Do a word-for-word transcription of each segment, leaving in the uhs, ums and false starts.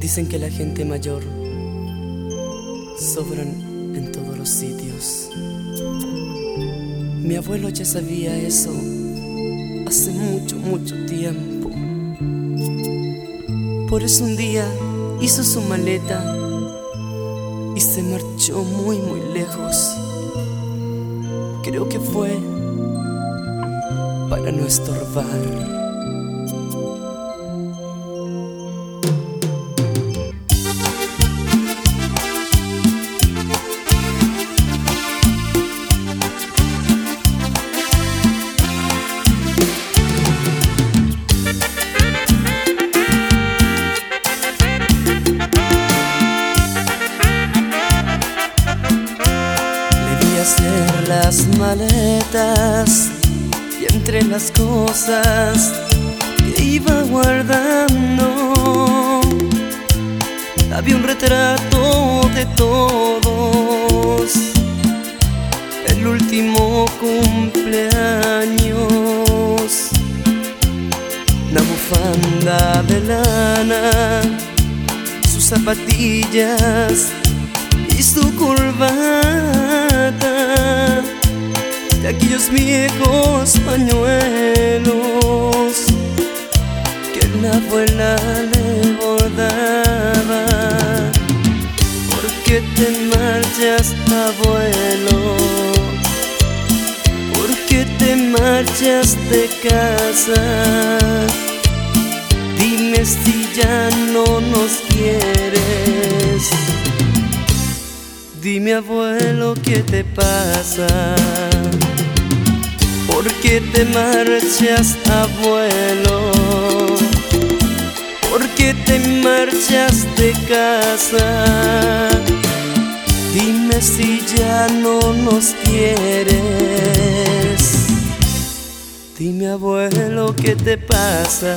Dicen que la gente mayor sobran en todos los sitios. Mi abuelo ya sabía eso hace mucho, mucho tiempo. Por eso un día hizo su maleta y se marchó muy, muy lejos. Creo que fue para no estorbar. Hacer las maletas y entre las cosas que iba guardando había un retrato de todos, el último cumpleaños, una bufanda de lana, sus zapatillas y su corbata, de aquellos viejos pañuelos que la abuela le bordaba. ¿Por qué te marchas, abuelo? ¿Por qué te marchas de casa? Dime si ya no nos quieres. Dime, abuelo, ¿qué te pasa? ¿Por qué te marchas, abuelo? ¿Por qué te marchas de casa? Dime si ya no nos quieres. Dime, abuelo, ¿qué te pasa?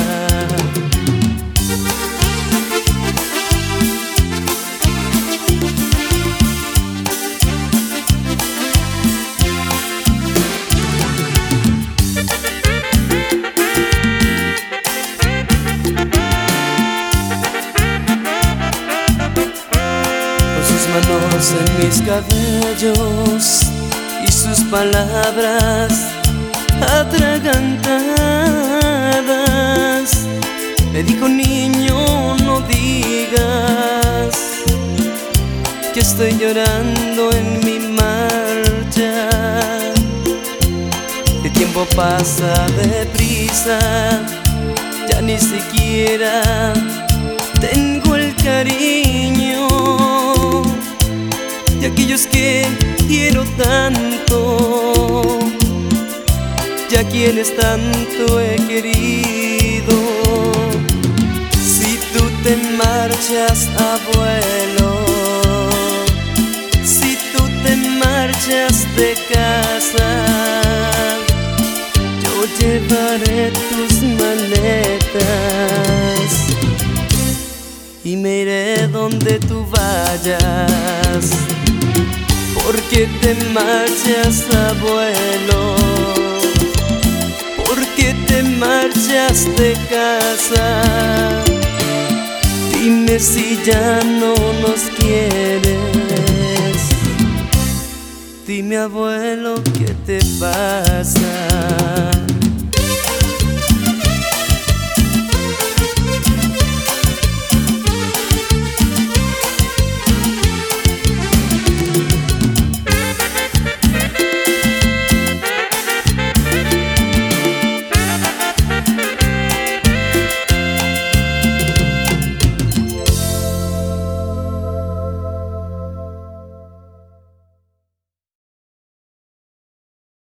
Manos en mis cabellos y sus palabras atragantadas me dijo: niño, no digas que estoy llorando en mi marcha. El tiempo pasa deprisa, ya ni siquiera tengo el cariño de aquellos que quiero tanto, ya quienes tanto he querido. Si tú te marchas, abuelo, si tú te marchas de casa, yo llevaré tus maletas y me iré donde tú vayas. ¿Por qué te marchas, abuelo? ¿Por qué te marchas de casa? Dime si ya no nos quieres. Dime, abuelo, ¿qué te pasa?